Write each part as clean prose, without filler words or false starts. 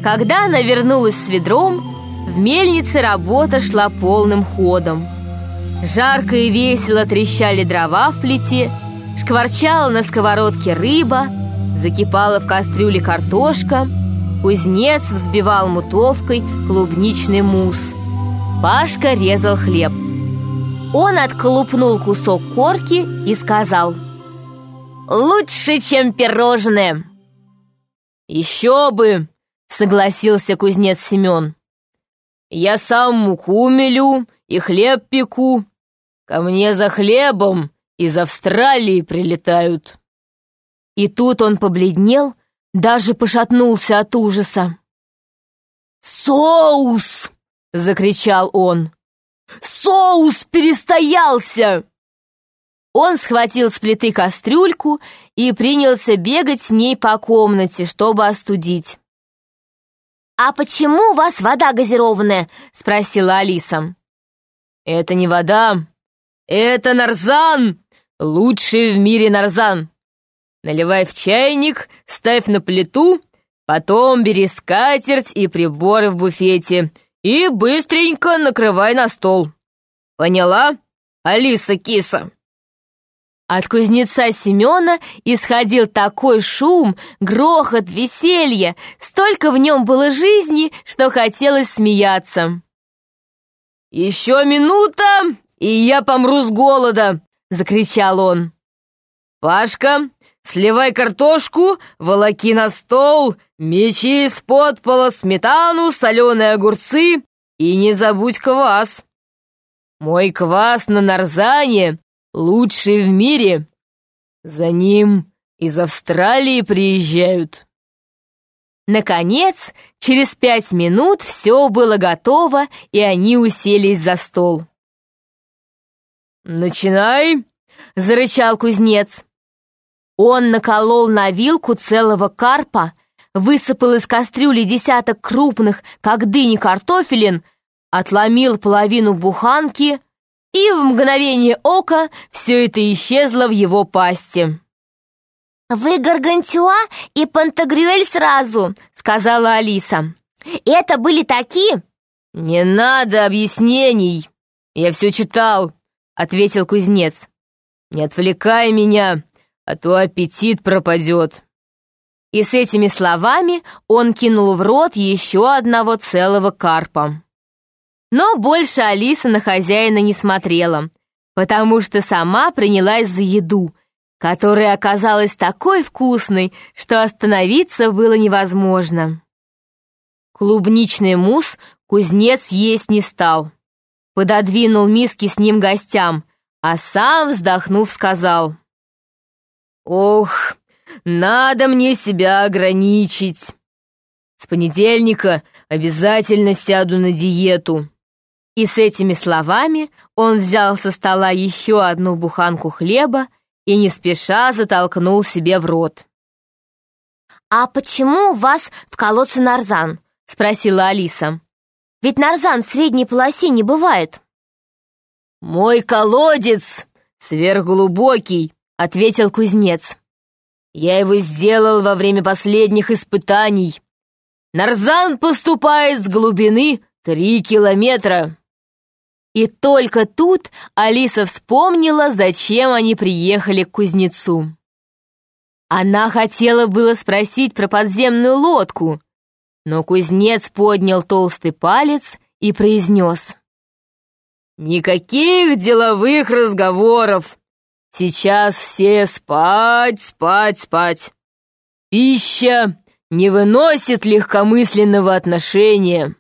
Когда она вернулась с ведром, в мельнице работа шла полным ходом. Жарко и весело трещали дрова в плите, шкварчала на сковородке рыба, закипала в кастрюле картошка, кузнец взбивал мутовкой клубничный мусс. Пашка резал хлеб. Он отколупнул кусок корки и сказал: «Лучше, чем пирожное». «Еще бы!» — согласился кузнец Семен. «Я сам муку мелю и хлеб пеку. Ко мне за хлебом из Австралии прилетают». И тут он побледнел, даже пошатнулся от ужаса. «Соус!» — закричал он. «Соус перестоялся!» Он схватил с плиты кастрюльку и принялся бегать с ней по комнате, чтобы остудить. «А почему у вас вода газированная?» — спросила Алиса. «Это не вода, это нарзан! Лучший в мире нарзан! Наливай в чайник, ставь на плиту, потом бери скатерть и приборы в буфете и быстренько накрывай на стол. Поняла, Алиса-киса?» От кузнеца Семена исходил такой шум, грохот, веселье, столько в нем было жизни, что хотелось смеяться. «Еще минута, и я помру с голода!» — закричал он. «Пашка, сливай картошку, волоки на стол, мечи из-под пола сметану, соленые огурцы и не забудь квас. Мой квас на нарзане лучший в мире. За ним из Австралии приезжают». Наконец, через 5 минут все было готово, и они уселись за стол. «Начинай!» — зарычал кузнец. Он наколол на вилку целого карпа, высыпал из кастрюли десяток крупных, как дыни, картофелин, отломил половину буханки, и в мгновение ока все это исчезло в его пасти. «Вы Гаргантюа и Пантагрюэль сразу», — сказала Алиса. «Это были такие?» «Не надо объяснений, я все читал», — ответил кузнец. «Не отвлекай меня, а то аппетит пропадет». И с этими словами он кинул в рот еще одного целого карпа. Но больше Алиса на хозяина не смотрела, потому что сама принялась за еду, которая оказалась такой вкусной, что остановиться было невозможно. Клубничный мусс кузнец есть не стал. Пододвинул миски с ним гостям, а сам, вздохнув, сказал: «Ох, надо мне себя ограничить. С понедельника обязательно сяду на диету». И с этими словами он взял со стола еще одну буханку хлеба и не спеша затолкнул себе в рот. «А почему у вас в колодце нарзан?» — спросила Алиса. «Ведь нарзан в средней полосе не бывает». «Мой колодец сверхглубокий», — ответил кузнец. «Я его сделал во время последних испытаний. Нарзан поступает с глубины 3 километра». И только тут Алиса вспомнила, зачем они приехали к кузнецу. Она хотела было спросить про подземную лодку, но кузнец поднял толстый палец и произнес: «Никаких деловых разговоров. Сейчас все спать, спать, спать. Пища не выносит легкомысленного отношения».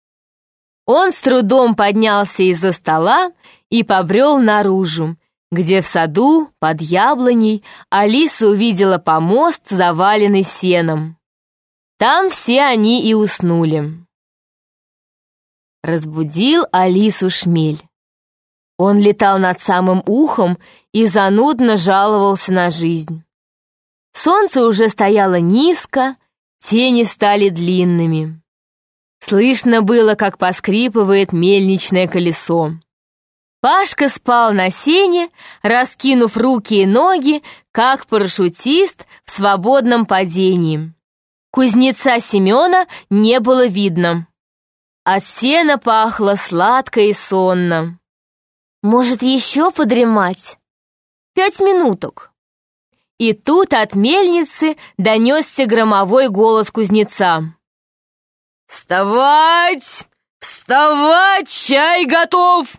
Он с трудом поднялся из-за стола и побрел наружу, где в саду, под яблоней, Алиса увидела помост, заваленный сеном. Там все они и уснули. Разбудил Алису шмель. Он летал над самым ухом и занудно жаловался на жизнь. Солнце уже стояло низко, тени стали длинными. Слышно было, как поскрипывает мельничное колесо. Пашка спал на сене, раскинув руки и ноги, как парашютист в свободном падении. Кузнеца Семена не было видно. От сена пахло сладко и сонно. «Может, еще подремать? 5 минуток». И тут от мельницы донесся громовой голос кузнеца. «Вставать! Вставать! Чай готов!»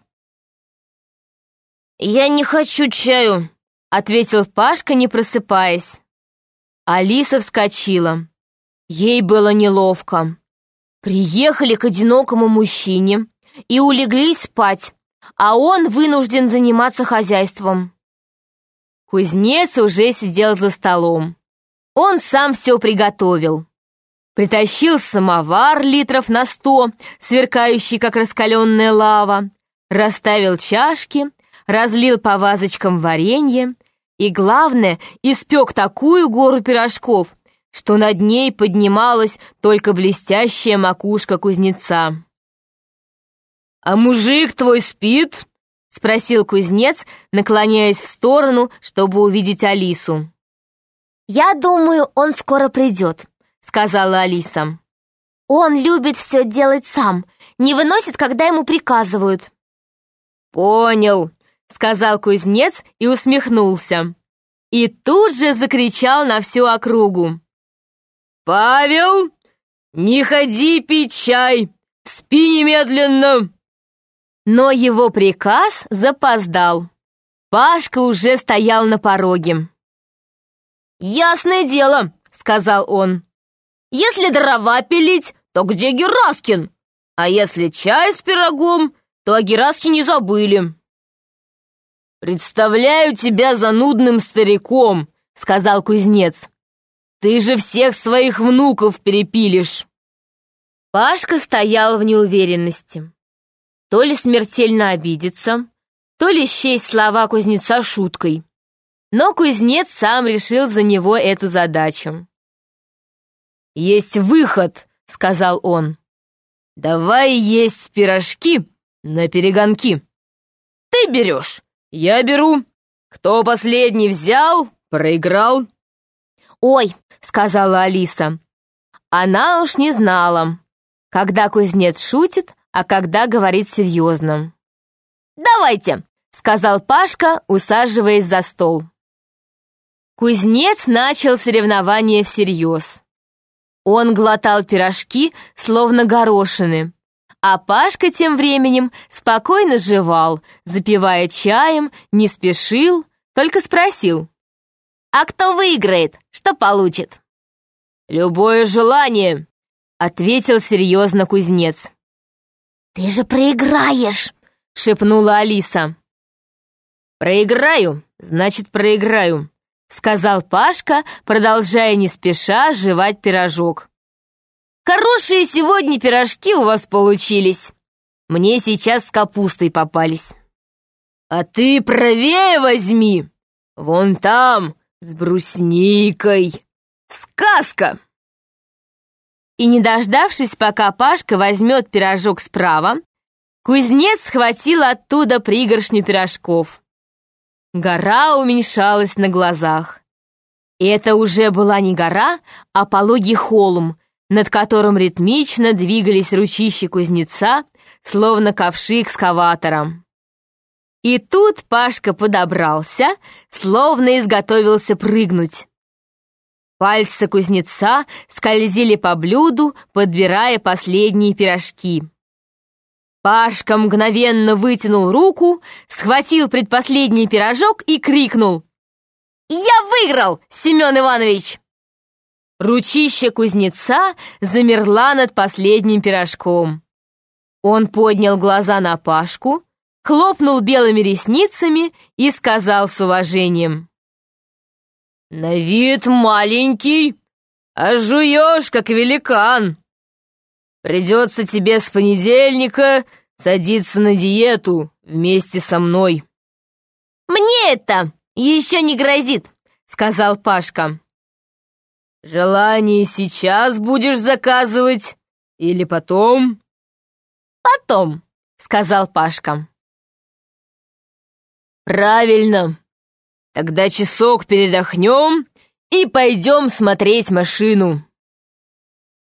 «Я не хочу чаю», — ответил Пашка, не просыпаясь. Алиса вскочила. Ей было неловко. Приехали к одинокому мужчине и улеглись спать, а он вынужден заниматься хозяйством. Кузнец уже сидел за столом. Он сам все приготовил. Притащил самовар литров на 100, сверкающий, как раскаленная лава, расставил чашки, разлил по вазочкам варенье и, главное, испек такую гору пирожков, что над ней поднималась только блестящая макушка кузнеца. «А мужик твой спит?» — спросил кузнец, наклоняясь в сторону, чтобы увидеть Алису. «Я думаю, он скоро придет», — сказала Алиса. «Он любит все делать сам, не выносит, когда ему приказывают». «Понял», — сказал кузнец и усмехнулся. И тут же закричал на всю округу. «Павел, не ходи пить чай! Спи немедленно!» Но его приказ запоздал. Пашка уже стоял на пороге. «Ясное дело», — сказал он. «Если дрова пилить, то где Гераскин? А если чай с пирогом, то о Гераскине забыли». «Представляю тебя занудным стариком», — сказал кузнец. «Ты же всех своих внуков перепилишь». Пашка стоял в неуверенности. То ли смертельно обидеться, то ли счесть слова кузнеца шуткой. Но кузнец сам решил за него эту задачу. «Есть выход», — сказал он. «Давай есть пирожки на перегонки. Ты берешь, я беру. Кто последний взял, проиграл». «Ой», — сказала Алиса. Она уж не знала, когда кузнец шутит, а когда говорит серьезно. «Давайте», — сказал Пашка, усаживаясь за стол. Кузнец начал соревнование всерьез. Он глотал пирожки, словно горошины, а Пашка тем временем спокойно жевал, запивая чаем, не спешил, только спросил. «А кто выиграет? Что получит?» «Любое желание», — ответил серьезно кузнец. «Ты же проиграешь», — шепнула Алиса. «Проиграю, значит, проиграю», — сказал Пашка, продолжая не спеша жевать пирожок. «Хорошие сегодня пирожки у вас получились. Мне сейчас с капустой попались». «А ты правее возьми, вон там, с брусникой. Сказка!» И не дождавшись, пока Пашка возьмет пирожок справа, кузнец схватил оттуда пригоршню пирожков. Гора уменьшалась на глазах. И это уже была не гора, а пологий холм, над которым ритмично двигались ручищи кузнеца, словно ковши экскаватора. И тут Пашка подобрался, словно изготовился прыгнуть. Пальцы кузнеца скользили по блюду, подбирая последние пирожки. Пашка мгновенно вытянул руку, схватил предпоследний пирожок и крикнул: «Я выиграл, Семен Иванович!» Ручище кузнеца замерла над последним пирожком. Он поднял глаза на Пашку, хлопнул белыми ресницами и сказал с уважением: «На вид маленький, а жуешь, как великан. Придется тебе с понедельника садиться на диету вместе со мной». «Мне это еще не грозит», — сказал Пашка. «Желание сейчас будешь заказывать или потом?» «Потом», — сказал Пашка. «Правильно. Тогда часок передохнем и пойдем смотреть машину».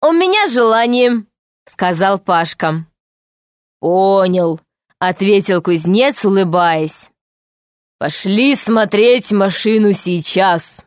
у меня желание», — сказал Пашка. «Понял», — ответил кузнец, улыбаясь. «Пошли смотреть машину сейчас».